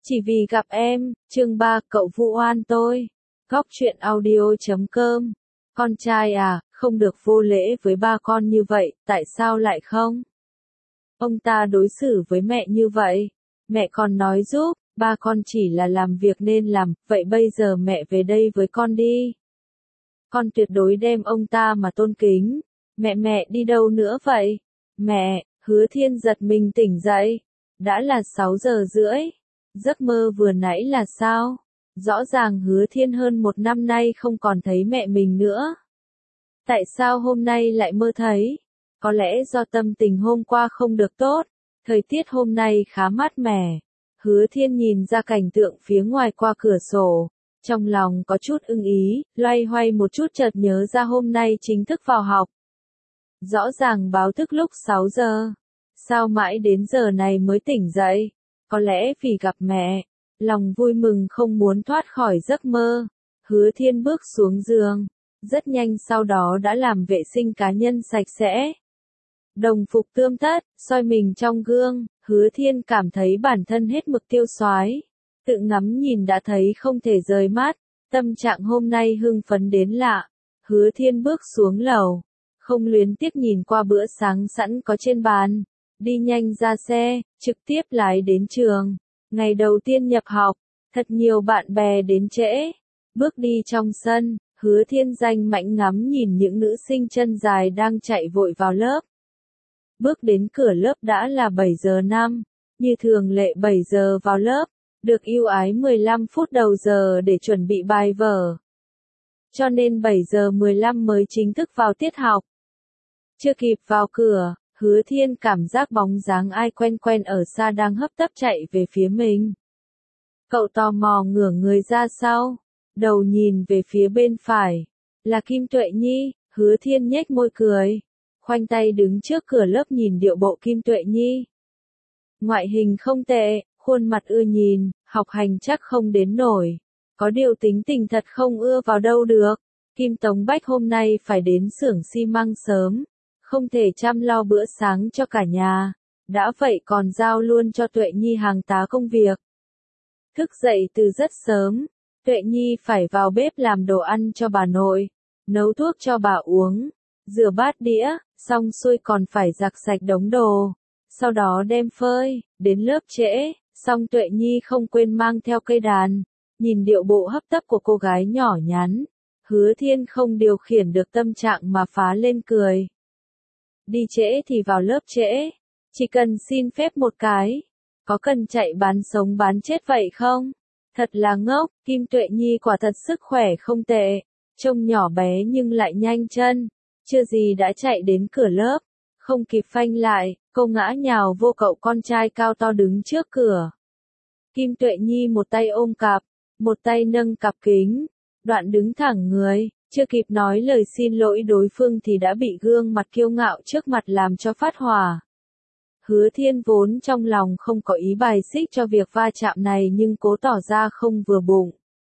Chỉ vì gặp em, chương 3, cậu vu oan tôi. Góc truyện audio.com. Con trai à, không được vô lễ với ba con như vậy, tại sao lại không? Ông ta đối xử với mẹ như vậy. Mẹ còn nói giúp, ba con chỉ là làm việc nên làm, vậy bây giờ mẹ về đây với con đi. Con tuyệt đối đem ông ta mà tôn kính. Mẹ đi đâu nữa vậy? Mẹ, Hứa Thiên giật mình tỉnh dậy. Đã là 6 giờ rưỡi. Giấc mơ vừa nãy là sao? Rõ ràng Hứa Thiên hơn 1 năm nay không còn thấy mẹ mình nữa. Tại sao hôm nay lại mơ thấy? Có lẽ do tâm tình hôm qua không được tốt. Thời tiết hôm nay khá mát mẻ. Hứa Thiên nhìn ra cảnh tượng phía ngoài qua cửa sổ. Trong lòng có chút ưng ý, loay hoay một chút chợt nhớ ra hôm nay chính thức vào học. Rõ ràng báo thức lúc 6 giờ. Sao mãi đến giờ này mới tỉnh dậy? Có lẽ vì gặp mẹ. Lòng vui mừng không muốn thoát khỏi giấc mơ. Hứa Thiên bước xuống giường. Rất nhanh sau đó đã làm vệ sinh cá nhân sạch sẽ. Đồng phục tươm tất, soi mình trong gương, Hứa Thiên cảm thấy bản thân hết mực tiêu xoái. Tự ngắm nhìn đã thấy không thể rời mắt. Tâm trạng hôm nay hưng phấn đến lạ. Hứa Thiên bước xuống lầu. Không luyến tiếc nhìn qua bữa sáng sẵn có trên bàn. Đi nhanh ra xe, trực tiếp lái đến trường. Ngày đầu tiên nhập học, thật nhiều bạn bè đến trễ. Bước đi trong sân, Hứa Thiên danh mãnh ngắm nhìn những nữ sinh chân dài đang chạy vội vào lớp. Bước đến cửa lớp đã là 7 giờ 5, như thường lệ 7 giờ vào lớp, được ưu ái 15 phút đầu giờ để chuẩn bị bài vở. Cho nên 7 giờ 15 mới chính thức vào tiết học. Chưa kịp vào cửa, Hứa Thiên cảm giác bóng dáng ai quen quen ở xa đang hấp tấp chạy về phía mình. Cậu tò mò ngửa người ra sau, đầu nhìn về phía bên phải. Là Kim Tuệ Nhi, Hứa Thiên nhếch môi cười. Khoanh tay đứng trước cửa lớp nhìn điệu bộ Kim Tuệ Nhi. Ngoại hình không tệ, khuôn mặt ưa nhìn, học hành chắc không đến nổi. Có điều tính tình thật không ưa vào đâu được. Kim Tống Bách hôm nay phải đến xưởng xi măng sớm. Không thể chăm lo bữa sáng cho cả nhà. Đã vậy còn giao luôn cho Tuệ Nhi hàng tá công việc. Thức dậy từ rất sớm, Tuệ Nhi phải vào bếp làm đồ ăn cho bà nội, nấu thuốc cho bà uống, rửa bát đĩa, xong xuôi còn phải giặt sạch đống đồ. Sau đó đem phơi, đến lớp trễ, xong Tuệ Nhi không quên mang theo cây đàn. Nhìn điệu bộ hấp tấp của cô gái nhỏ nhắn, Hứa Thiên không điều khiển được tâm trạng mà phá lên cười. Đi trễ thì vào lớp trễ, chỉ cần xin phép một cái, có cần chạy bán sống bán chết vậy không? Thật là ngốc, Kim Tuệ Nhi quả thật sức khỏe không tệ, trông nhỏ bé nhưng lại nhanh chân, chưa gì đã chạy đến cửa lớp, không kịp phanh lại, cô ngã nhào vô cậu con trai cao to đứng trước cửa. Kim Tuệ Nhi một tay ôm cặp, một tay nâng cặp kính, đoạn đứng thẳng người. Chưa kịp nói lời xin lỗi đối phương thì đã bị gương mặt kiêu ngạo trước mặt làm cho phát hỏa. Hứa Thiên vốn trong lòng không có ý bài xích cho việc va chạm này nhưng cố tỏ ra không vừa bụng.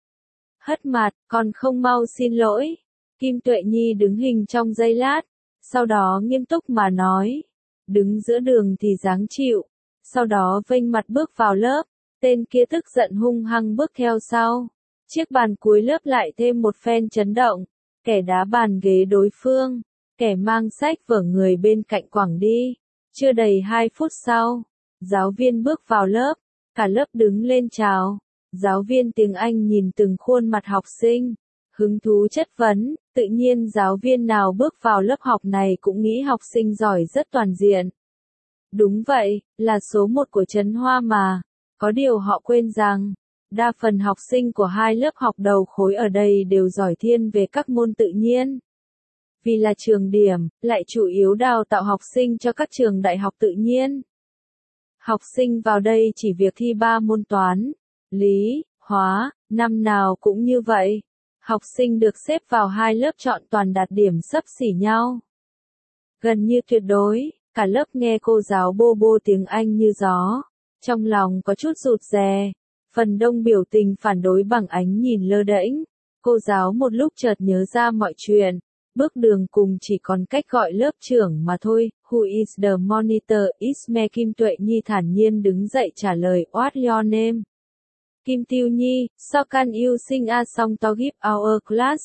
Hất mặt, còn không mau xin lỗi. Kim Tuệ Nhi đứng hình trong giây lát, sau đó nghiêm túc mà nói. Đứng giữa đường thì dáng chịu, sau đó vênh mặt bước vào lớp, tên kia tức giận hung hăng bước theo sau. Chiếc bàn cuối lớp lại thêm một phen chấn động. Kẻ đá bàn ghế đối phương, kẻ mang sách vở người bên cạnh quẳng đi. Chưa đầy 2 phút sau, giáo viên bước vào lớp, cả lớp đứng lên chào. Giáo viên tiếng Anh nhìn từng khuôn mặt học sinh, hứng thú chất vấn, tự nhiên giáo viên nào bước vào lớp học này cũng nghĩ học sinh giỏi rất toàn diện. Đúng vậy, là số 1 của Trấn Hoa mà, có điều họ quên rằng, đa phần học sinh của 2 lớp học đầu khối ở đây đều giỏi thiên về các môn tự nhiên. Vì là trường điểm, lại chủ yếu đào tạo học sinh cho các trường đại học tự nhiên. Học sinh vào đây chỉ việc thi 3 môn toán, lý, hóa, năm nào cũng như vậy. Học sinh được xếp vào 2 lớp chọn toàn đạt điểm xấp xỉ nhau. Gần như tuyệt đối, cả lớp nghe cô giáo bô bô tiếng Anh như gió. Trong lòng có chút rụt rè. Phần đông biểu tình phản đối bằng ánh nhìn lơ đễnh. Cô giáo một lúc chợt nhớ ra mọi chuyện. Bước đường cùng chỉ còn cách gọi lớp trưởng mà thôi. Who is the monitor? Isme Kim Tuệ Nhi thản nhiên đứng dậy trả lời. What's your name? Kim Tiêu Nhi, so can you sing a song to give our class?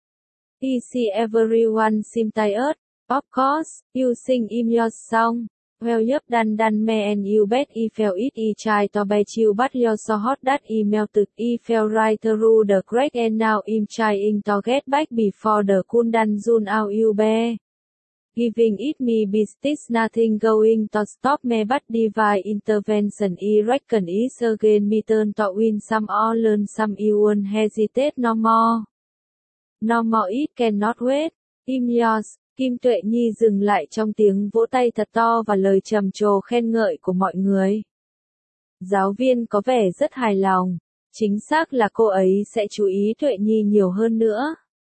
Is everyone seem tired? Of course, you sing in your song. Well you've done me and you bet I felt it I tried to bet you but you're so hot that I melted I fell right through the crack and now I'm trying to get back before the cool done zone out you be. Giving it me business nothing going to stop me but divine intervention I reckon is again me turn to win some or learn some I won't hesitate no more. No more it cannot wait. I'm yours. Kim Tuệ Nhi dừng lại trong tiếng vỗ tay thật to và lời trầm trồ khen ngợi của mọi người. Giáo viên có vẻ rất hài lòng. Chính xác là cô ấy sẽ chú ý Tuệ Nhi nhiều hơn nữa.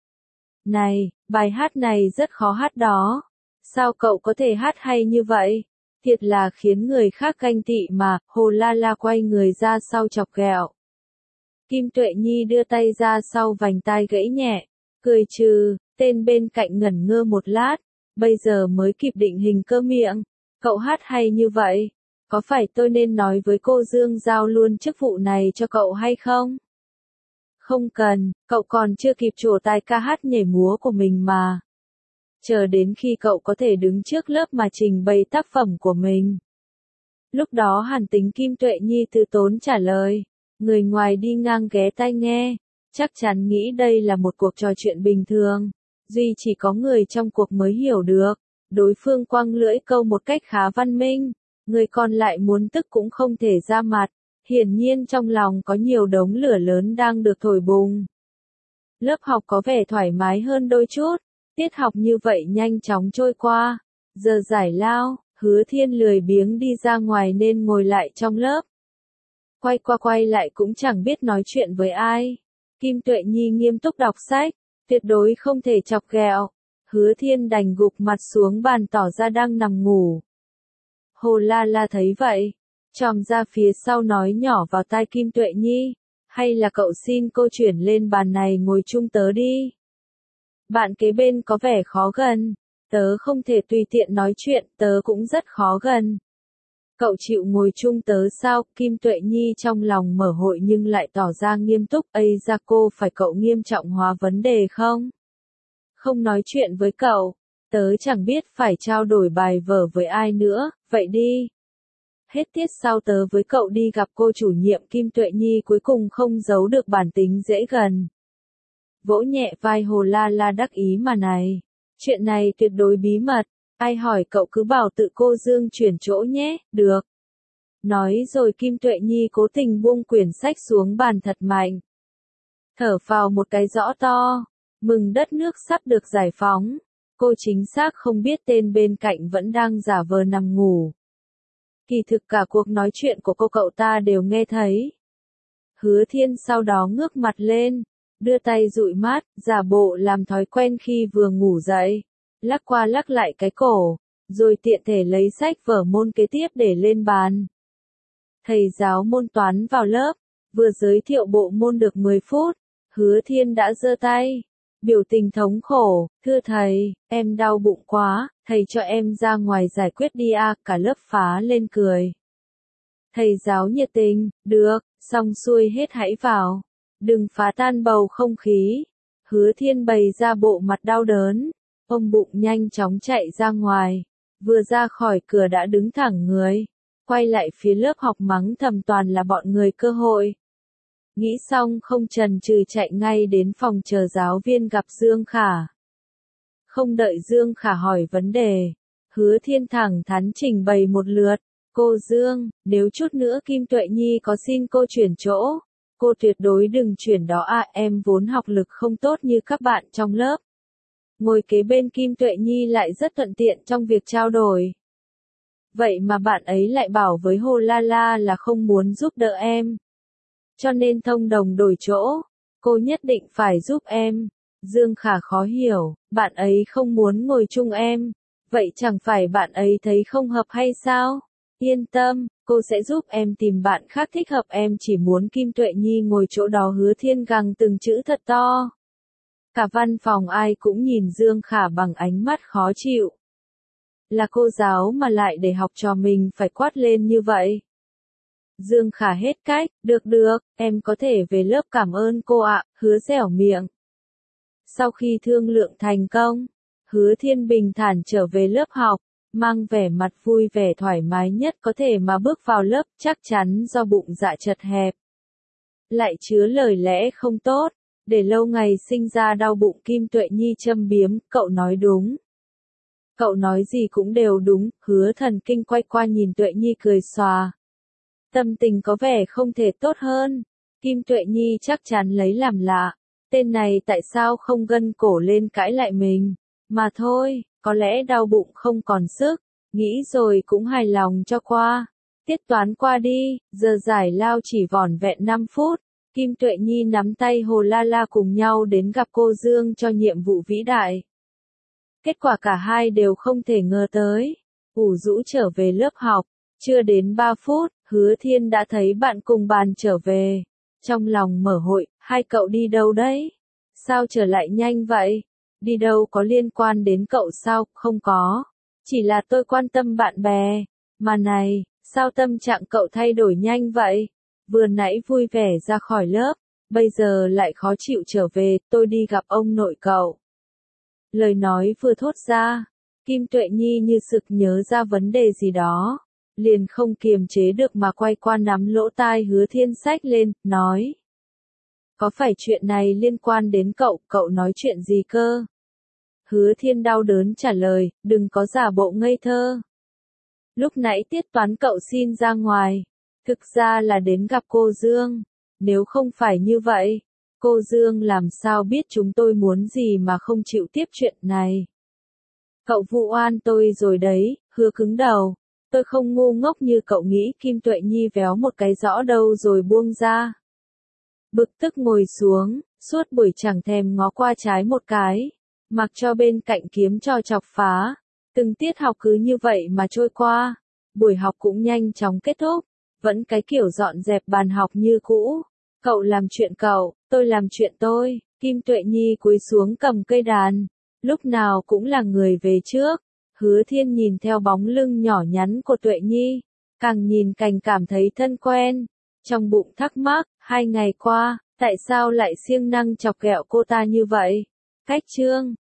Này, bài hát này rất khó hát đó. Sao cậu có thể hát hay như vậy? Thiệt là khiến người khác ganh tị mà, Hồ La La quay người ra sau chọc ghẹo. Kim Tuệ Nhi đưa tay ra sau vành tai gãy nhẹ, cười trừ, tên bên cạnh ngẩn ngơ một lát, bây giờ mới kịp định hình cơ miệng. Cậu hát hay như vậy, có phải tôi nên nói với cô Dương giao luôn chức vụ này cho cậu hay không? Không cần, cậu còn chưa kịp trổ tài ca hát nhảy múa của mình mà. Chờ đến khi cậu có thể đứng trước lớp mà trình bày tác phẩm của mình. Lúc đó Hàn Tính Kim Tuệ Nhi từ tốn trả lời, người ngoài đi ngang ghé tai nghe, chắc chắn nghĩ đây là một cuộc trò chuyện bình thường. Duy chỉ có người trong cuộc mới hiểu được, đối phương quăng lưỡi câu một cách khá văn minh, người còn lại muốn tức cũng không thể ra mặt, hiển nhiên trong lòng có nhiều đống lửa lớn đang được thổi bùng. Lớp học có vẻ thoải mái hơn đôi chút, tiết học như vậy nhanh chóng trôi qua, giờ giải lao, Hứa Thiên lười biếng đi ra ngoài nên ngồi lại trong lớp. Quay qua quay lại cũng chẳng biết nói chuyện với ai. Kim Tuệ Nhi nghiêm túc đọc sách, tuyệt đối không thể chọc ghẹo. Hứa Thiên đành gục mặt xuống bàn tỏ ra đang nằm ngủ. Hồ La La thấy vậy, chòm ra phía sau nói nhỏ vào tai Kim Tuệ Nhi, hay là cậu xin cô chuyển lên bàn này ngồi chung tớ đi. Bạn kế bên có vẻ khó gần, tớ không thể tùy tiện nói chuyện, tớ cũng rất khó gần. Cậu chịu ngồi chung tớ sao? Kim Tuệ Nhi trong lòng mở hội nhưng lại tỏ ra nghiêm túc. Ây ra cô phải cậu nghiêm trọng hóa vấn đề không? Không nói chuyện với cậu, tớ chẳng biết phải trao đổi bài vở với ai nữa, vậy đi. Hết tiết sau tớ với cậu đi gặp cô chủ nhiệm. Kim Tuệ Nhi cuối cùng không giấu được bản tính dễ gần. Vỗ nhẹ vai Hồ La La đắc ý mà này. Chuyện này tuyệt đối bí mật. Ai hỏi cậu cứ bảo tự cô Dương chuyển chỗ nhé, được. Nói rồi Kim Tuệ Nhi cố tình buông quyển sách xuống bàn thật mạnh. Thở phào một cái rõ to, mừng đất nước sắp được giải phóng. Cô chính xác không biết tên bên cạnh vẫn đang giả vờ nằm ngủ. Kỳ thực cả cuộc nói chuyện của cô cậu ta đều nghe thấy. Hứa Thiên sau đó ngước mặt lên, đưa tay dụi mắt, giả bộ làm thói quen khi vừa ngủ dậy. Lắc qua lắc lại cái cổ, rồi tiện thể lấy sách vở môn kế tiếp để lên bàn. Thầy giáo môn toán vào lớp, vừa giới thiệu bộ môn được 10 phút, Hứa Thiên đã giơ tay, biểu tình thống khổ, thưa thầy, em đau bụng quá, thầy cho em ra ngoài giải quyết đi à, cả lớp phá lên cười. Thầy giáo nhiệt tình, được, xong xuôi hết hãy vào, đừng phá tan bầu không khí. Hứa Thiên bày ra bộ mặt đau đớn. Ôm bụng nhanh chóng chạy ra ngoài, vừa ra khỏi cửa đã đứng thẳng người, quay lại phía lớp học mắng thầm toàn là bọn người cơ hội. Nghĩ xong không chần chừ chạy ngay đến phòng chờ giáo viên gặp Dương Khả. Không đợi Dương Khả hỏi vấn đề, Hứa Thiên thẳng thắn trình bày một lượt, cô Dương, nếu chút nữa Kim Tuệ Nhi có xin cô chuyển chỗ, cô tuyệt đối đừng chuyển đó à, em vốn học lực không tốt như các bạn trong lớp. Ngồi kế bên Kim Tuệ Nhi lại rất thuận tiện trong việc trao đổi. Vậy mà bạn ấy lại bảo với Hồ La La là không muốn giúp đỡ em. Cho nên thông đồng đổi chỗ, cô nhất định phải giúp em. Dương Khả khó hiểu, bạn ấy không muốn ngồi chung em. Vậy chẳng phải bạn ấy thấy không hợp hay sao? Yên tâm, cô sẽ giúp em tìm bạn khác thích hợp, em chỉ muốn Kim Tuệ Nhi ngồi chỗ đó. Hứa Thiên gằn từng chữ thật to. Cả văn phòng ai cũng nhìn Dương Khả bằng ánh mắt khó chịu. Là cô giáo mà lại để học trò mình phải quát lên như vậy. Dương Khả hết cách, được được, em có thể về lớp cảm ơn cô ạ, Hứa dẻo miệng. Sau khi thương lượng thành công, Hứa Thiên bình thản trở về lớp học, mang vẻ mặt vui vẻ thoải mái nhất có thể mà bước vào lớp, chắc chắn do bụng dạ chật hẹp. Lại chứa lời lẽ không tốt, để lâu ngày sinh ra đau bụng. Kim Tuệ Nhi châm biếm, cậu nói đúng. Cậu nói gì cũng đều đúng. Hứa Thần Kinh quay qua nhìn Tuệ Nhi cười xòa. Tâm tình có vẻ không thể tốt hơn. Kim Tuệ Nhi chắc chắn lấy làm lạ. Tên này tại sao không gân cổ lên cãi lại mình? Mà thôi, có lẽ đau bụng không còn sức. Nghĩ rồi cũng hài lòng cho qua. Tiết toán qua đi, giờ giải lao chỉ vỏn vẹn 5 phút. Kim Tuệ Nhi nắm tay Hồ La La cùng nhau đến gặp cô Dương cho nhiệm vụ vĩ đại. Kết quả cả hai đều không thể ngờ tới. Ủ rũ trở về lớp học, chưa đến 3 phút, Hứa Thiên đã thấy bạn cùng bàn trở về. Trong lòng mở hội, hai cậu đi đâu đấy? Sao trở lại nhanh vậy? Đi đâu có liên quan đến cậu sao? Không có. Chỉ là tôi quan tâm bạn bè. Mà này, sao tâm trạng cậu thay đổi nhanh vậy? Vừa nãy vui vẻ ra khỏi lớp, bây giờ lại khó chịu trở về, tôi đi gặp ông nội cậu. Lời nói vừa thốt ra, Kim Tuệ Nhi như sực nhớ ra vấn đề gì đó, liền không kiềm chế được mà quay qua nắm lỗ tai Hứa Thiên xách lên, nói. Có phải chuyện này liên quan đến cậu, cậu nói chuyện gì cơ? Hứa Thiên đau đớn trả lời, đừng có giả bộ ngây thơ. Lúc nãy tiết toán cậu xin ra ngoài, thực ra là đến gặp cô Dương. Nếu không phải như vậy, cô Dương làm sao biết chúng tôi muốn gì mà không chịu tiếp chuyện này. Cậu vu oan tôi rồi đấy. Hứa cứng đầu. Tôi không ngu ngốc như cậu nghĩ. Kim Tuệ Nhi véo một cái rõ đâu rồi buông ra. Bực tức ngồi xuống, suốt buổi chẳng thèm ngó qua trái một cái, mặc cho bên cạnh kiếm trò chọc phá. Từng tiết học cứ như vậy mà trôi qua, buổi học cũng nhanh chóng kết thúc, vẫn cái kiểu dọn dẹp bàn học như cũ. Cậu làm chuyện cậu, tôi làm chuyện tôi. Kim Tuệ Nhi cúi xuống cầm cây đàn, lúc nào cũng là người về trước. Hứa Thiên nhìn theo bóng lưng nhỏ nhắn của Tuệ Nhi, càng nhìn càng cảm thấy thân quen. Trong bụng thắc mắc, 2 ngày qua, tại sao lại siêng năng chọc ghẹo cô ta như vậy? Cách chương